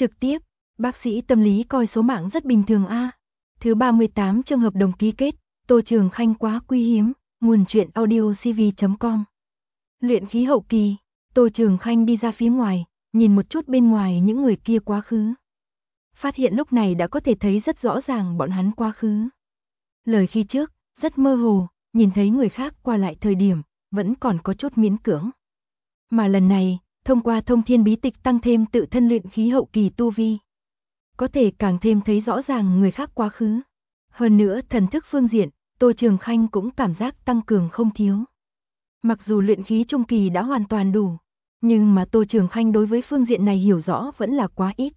Trực tiếp, bác sĩ tâm lý coi số mạng rất bình thường a. Thứ 38 chương hợp đồng ký kết, Tô Trường Khanh quá quý hiếm, nguồn truyện audiocv.com. Luyện khí hậu kỳ, Tô Trường Khanh đi ra phía ngoài, nhìn một chút bên ngoài những người kia quá khứ. Phát hiện lúc này đã có thể thấy rất rõ ràng bọn hắn quá khứ. Lời khi trước, rất mơ hồ, nhìn thấy người khác qua lại thời điểm, vẫn còn có chút miễn cưỡng. Mà lần này, thông qua thông thiên bí tịch tăng thêm tự thân luyện khí hậu kỳ tu vi. Có thể càng thêm thấy rõ ràng người khác quá khứ. Hơn nữa thần thức phương diện, Tô Trường Khanh cũng cảm giác tăng cường không thiếu. Mặc dù luyện khí trung kỳ đã hoàn toàn đủ, nhưng mà Tô Trường Khanh đối với phương diện này hiểu rõ vẫn là quá ít.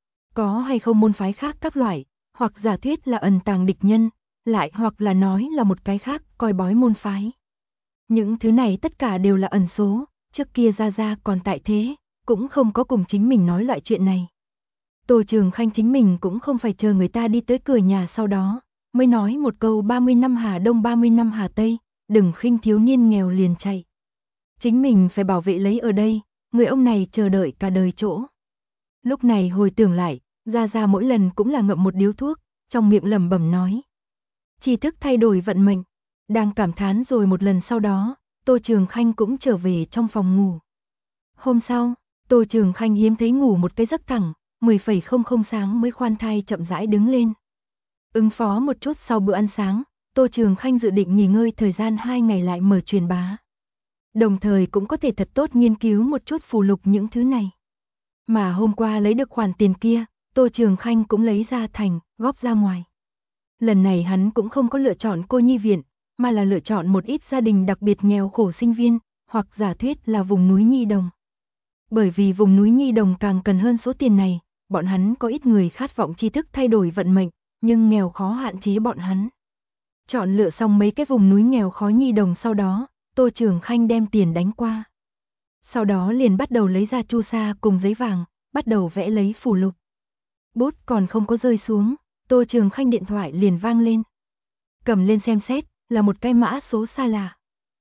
Có hay không môn phái khác các loại, hoặc giả thuyết là ẩn tàng địch nhân, lại hoặc là nói là một cái khác coi bói môn phái. Những thứ này tất cả đều là ẩn số, trước kia Gia còn tại thế, cũng không có cùng chính mình nói loại chuyện này. Tô Trường Khanh chính mình cũng không phải chờ người ta đi tới cửa nhà sau đó, mới nói một câu 30 năm Hà Đông 30 năm Hà Tây, đừng khinh thiếu niên nghèo liền chạy. Chính mình phải bảo vệ lấy ở đây, người ông này chờ đợi cả đời chỗ. Lúc này hồi tưởng lại, Gia mỗi lần cũng là ngậm một điếu thuốc, trong miệng lẩm bẩm nói. Tri thức thay đổi vận mệnh, đang cảm thán rồi một lần sau đó, Tô Trường Khanh cũng trở về trong phòng ngủ. Hôm sau, Tô Trường Khanh hiếm thấy ngủ một cái giấc thẳng, 10:00 sáng mới khoan thai chậm rãi đứng lên. Ứng phó một chút sau bữa ăn sáng, Tô Trường Khanh dự định nghỉ ngơi thời gian 2 ngày lại mở truyền bá. Đồng thời cũng có thể thật tốt nghiên cứu một chút phù lục những thứ này. Mà hôm qua lấy được khoản tiền kia, Tô Trường Khanh cũng lấy ra thành, góp ra ngoài. Lần này hắn cũng không có lựa chọn cô nhi viện, mà là lựa chọn một ít gia đình đặc biệt nghèo khổ sinh viên, hoặc giả thuyết là vùng núi Nhi Đồng. Bởi vì vùng núi Nhi Đồng càng cần hơn số tiền này, bọn hắn có ít người khát vọng tri thức thay đổi vận mệnh, nhưng nghèo khó hạn chế bọn hắn. Chọn lựa xong mấy cái vùng núi nghèo khó Nhi Đồng sau đó, Tô Trường Khanh đem tiền đánh qua. Sau đó liền bắt đầu lấy ra chu sa cùng giấy vàng, bắt đầu vẽ lấy phù lục. Bút còn không có rơi xuống, Tô Trường Khanh điện thoại liền vang lên. Cầm lên xem xét, là một cái mã số xa lạ.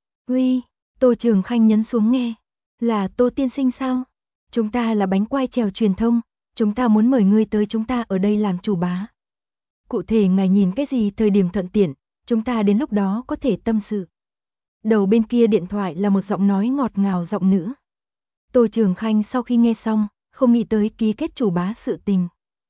Uy, Tô Trường Khanh nhấn xuống nghe. Là Tô tiên sinh sao? Chúng ta là bánh quai trèo truyền thông, chúng ta muốn mời ngươi tới chúng ta ở đây làm chủ bá. Cụ thể ngài nhìn cái gì thời điểm thuận tiện, chúng ta đến lúc đó có thể tâm sự. Đầu bên kia điện thoại là một giọng nói ngọt ngào giọng nữ. Tô Trường Khanh sau khi nghe xong, không nghĩ tới ký kết chủ bá sự tình.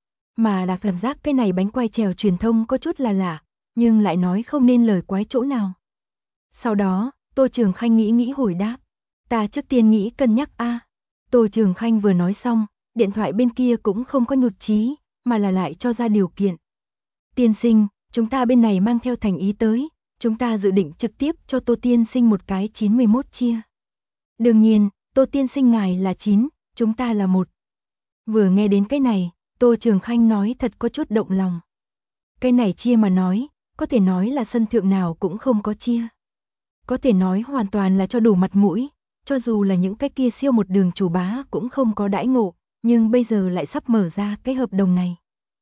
Mà là cảm giác cái này bánh quai trèo truyền thông có chút là lạ, nhưng lại nói không nên lời quái chỗ nào. Sau đó, Tô Trường Khanh nghĩ hồi đáp. Ta trước tiên nghĩ cân nhắc a. Tô Trường Khanh vừa nói xong, điện thoại bên kia cũng không có nhụt chí, mà là lại cho ra điều kiện. Tiên sinh, chúng ta bên này mang theo thành ý tới, chúng ta dự định trực tiếp cho Tô tiên sinh một cái 91 chia. Đương nhiên, Tô tiên sinh ngài là 9, chúng ta là 1. Vừa nghe đến cái này, Tô Trường Khanh nói thật có chút động lòng. Cái này chia mà nói, có thể nói là sân thượng nào cũng không có chia. Có thể nói hoàn toàn là cho đủ mặt mũi, cho dù là những cái kia siêu một đường chủ bá cũng không có đãi ngộ, nhưng bây giờ lại sắp mở ra cái hợp đồng này.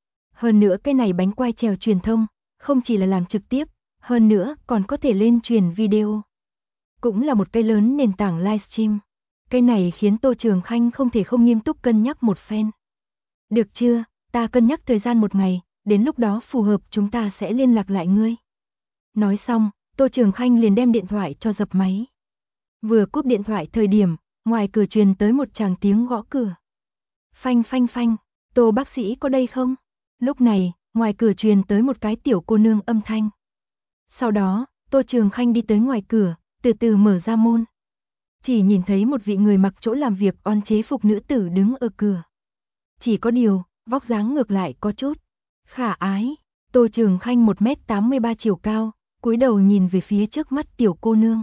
Hơn nữa cái này bánh quai trèo truyền thông, không chỉ là làm trực tiếp, hơn nữa còn có thể lên truyền video. Cũng là một cái lớn nền tảng livestream. Cái này khiến Tô Trường Khanh không thể không nghiêm túc cân nhắc một phen. Được chưa, ta cân nhắc thời gian một ngày, đến lúc đó phù hợp chúng ta sẽ liên lạc lại ngươi. Nói xong, Tô Trường Khanh liền đem điện thoại cho dập máy. Vừa cúp điện thoại thời điểm, ngoài cửa truyền tới một tràng tiếng gõ cửa. Phanh phanh phanh, Tô bác sĩ có đây không? Lúc này, ngoài cửa truyền tới một cái tiểu cô nương âm thanh. Sau đó, Tô Trường Khanh đi tới ngoài cửa, từ từ mở ra môn. Chỉ nhìn thấy một vị người mặc chỗ làm việc on chế phục nữ tử đứng ở cửa. Chỉ có điều, vóc dáng ngược lại có chút khả ái. Tô Trường Khanh 1m83 chiều cao, cúi đầu nhìn về phía trước mắt tiểu cô nương.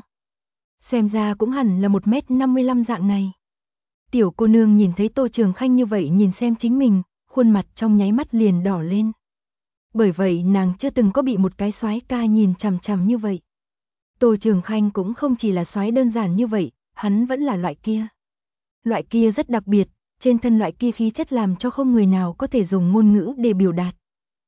Xem ra cũng hẳn là 1m55 dạng này. Tiểu cô nương nhìn thấy Tô Trường Khanh như vậy nhìn xem chính mình, khuôn mặt trong nháy mắt liền đỏ lên. Bởi vậy nàng chưa từng có bị một cái soái ca nhìn chằm chằm như vậy. Tô Trường Khanh cũng không chỉ là soái đơn giản như vậy, hắn vẫn là loại kia. Loại kia rất đặc biệt, trên thân loại kia khí chất làm cho không người nào có thể dùng ngôn ngữ để biểu đạt.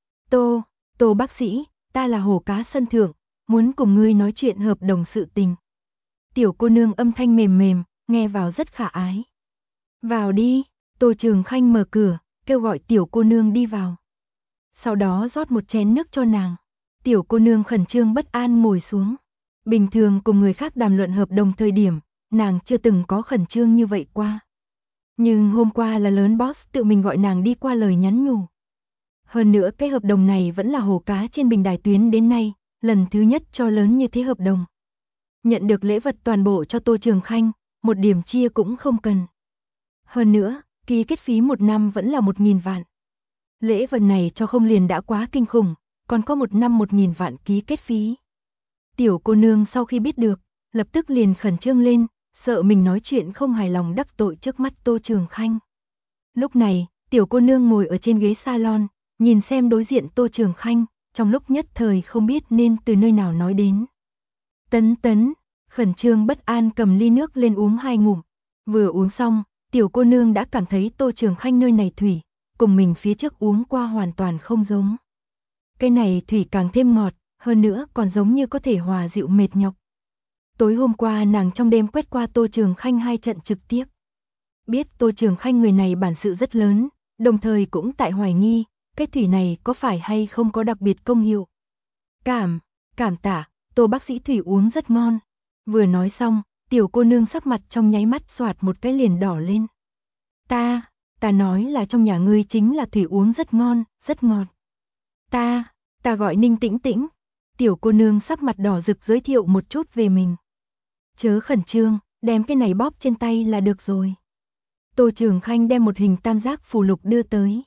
Tô bác sĩ, ta là Hồ Cá Sân Thượng, muốn cùng ngươi nói chuyện hợp đồng sự tình. Tiểu cô nương âm thanh mềm mềm, nghe vào rất khả ái. Vào đi, Tô Trường Khanh mở cửa, kêu gọi tiểu cô nương đi vào. Sau đó rót một chén nước cho nàng. Tiểu cô nương khẩn trương bất an ngồi xuống. Bình thường cùng người khác đàm luận hợp đồng thời điểm, nàng chưa từng có khẩn trương như vậy qua. Nhưng hôm qua là lớn boss tự mình gọi nàng đi qua lời nhắn nhủ. Hơn nữa cái hợp đồng này vẫn là Hồ Cá trên bình đài tuyến đến nay, lần thứ nhất cho lớn như thế hợp đồng. Nhận được lễ vật toàn bộ cho Tô Trường Khanh, một điểm chia cũng không cần. Hơn nữa, ký kết phí 1 năm vẫn là 1.000 vạn. Lễ vật này cho không liền đã quá kinh khủng, còn có 1 năm 1.000 vạn ký kết phí. Tiểu cô nương sau khi biết được, lập tức liền khẩn trương lên, sợ mình nói chuyện không hài lòng đắc tội trước mắt Tô Trường Khanh. Lúc này, tiểu cô nương ngồi ở trên ghế salon, nhìn xem đối diện Tô Trường Khanh, trong lúc nhất thời không biết nên từ nơi nào nói đến. Tấn, khẩn trương bất an cầm ly nước lên uống 2 ngụm. Vừa uống xong, tiểu cô nương đã cảm thấy Tô Trường Khanh nơi này thủy, cùng mình phía trước uống qua hoàn toàn không giống. Cái này thủy càng thêm ngọt, hơn nữa còn giống như có thể hòa dịu mệt nhọc. Tối hôm qua nàng trong đêm quét qua Tô Trường Khanh 2 trận trực tiếp. Biết Tô Trường Khanh người này bản sự rất lớn, đồng thời cũng tại hoài nghi, cái thủy này có phải hay không có đặc biệt công hiệu. Cảm tạ, Tô bác sĩ thủy uống rất ngon. Vừa nói xong, tiểu cô nương sắc mặt trong nháy mắt xoạt một cái liền đỏ lên. Ta nói là trong nhà ngươi chính là thủy uống rất ngon, rất ngọt. Ta gọi Ninh Tĩnh Tĩnh. Tiểu cô nương sắc mặt đỏ rực giới thiệu một chút về mình. Chớ khẩn trương, đem cái này bóp trên tay là được rồi. Tô Trường Khanh đem một hình tam giác phù lục đưa tới.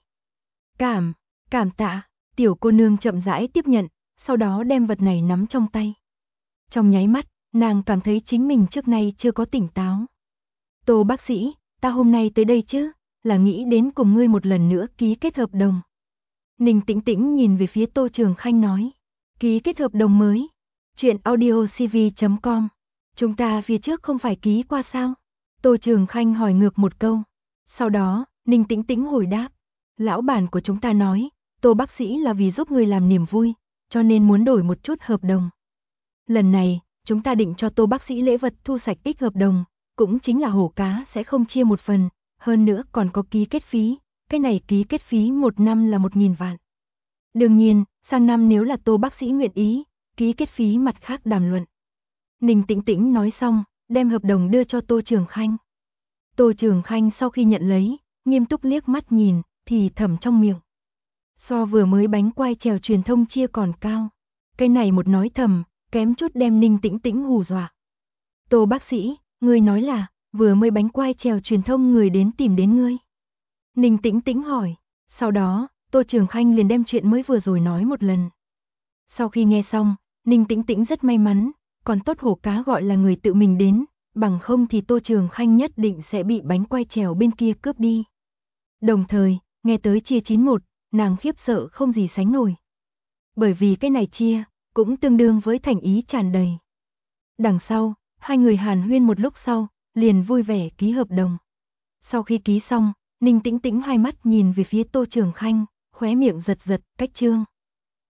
Cảm tạ, tiểu cô nương chậm rãi tiếp nhận, sau đó đem vật này nắm trong tay. Trong nháy mắt, nàng cảm thấy chính mình trước nay chưa có tỉnh táo. Tô bác sĩ, ta hôm nay tới đây chứ, là nghĩ đến cùng ngươi một lần nữa ký kết hợp đồng. Ninh Tĩnh Tĩnh nhìn về phía Tô Trường Khanh nói. Ký kết hợp đồng mới. Chuyện audiocv.com. Chúng ta phía trước không phải ký qua sao? Tô Trường Khanh hỏi ngược một câu. Sau đó, Ninh Tĩnh Tĩnh hồi đáp. Lão bản của chúng ta nói, Tô bác sĩ là vì giúp người làm niềm vui, cho nên muốn đổi một chút hợp đồng. Lần này, chúng ta định cho Tô bác sĩ lễ vật thu sạch ích hợp đồng, cũng chính là Hổ Cá sẽ không chia một phần, hơn nữa còn có ký kết phí, cái này ký kết phí 1 năm là 1.000 vạn. Đương nhiên, sang năm nếu là Tô bác sĩ nguyện ý, ký kết phí mặt khác đàm luận. Ninh Tĩnh Tĩnh nói xong, đem hợp đồng đưa cho Tô Trường Khanh. Tô Trường Khanh sau khi nhận lấy, nghiêm túc liếc mắt nhìn, thì thầm trong miệng. So vừa mới bánh quai chèo truyền thông chia còn cao. Cái này một nói thầm, kém chút đem Ninh Tĩnh Tĩnh hù dọa. Tô bác sĩ, ngươi nói là, vừa mới bánh quai chèo truyền thông người đến tìm đến ngươi. Ninh Tĩnh Tĩnh hỏi, sau đó, Tô Trường Khanh liền đem chuyện mới vừa rồi nói một lần. Sau khi nghe xong, Ninh Tĩnh Tĩnh rất may mắn, còn tốt Hổ Cá gọi là người tự mình đến, bằng không thì Tô Trường Khanh nhất định sẽ bị bánh quai chèo bên kia cướp đi. Đồng thời, nghe tới chia 91, nàng khiếp sợ không gì sánh nổi. Bởi vì cái này chia, cũng tương đương với thành ý tràn đầy. Đằng sau, hai người hàn huyên một lúc sau, liền vui vẻ ký hợp đồng. Sau khi ký xong, Ninh Tĩnh Tĩnh hai mắt nhìn về phía Tô Trường Khanh, khóe miệng giật, cách trương.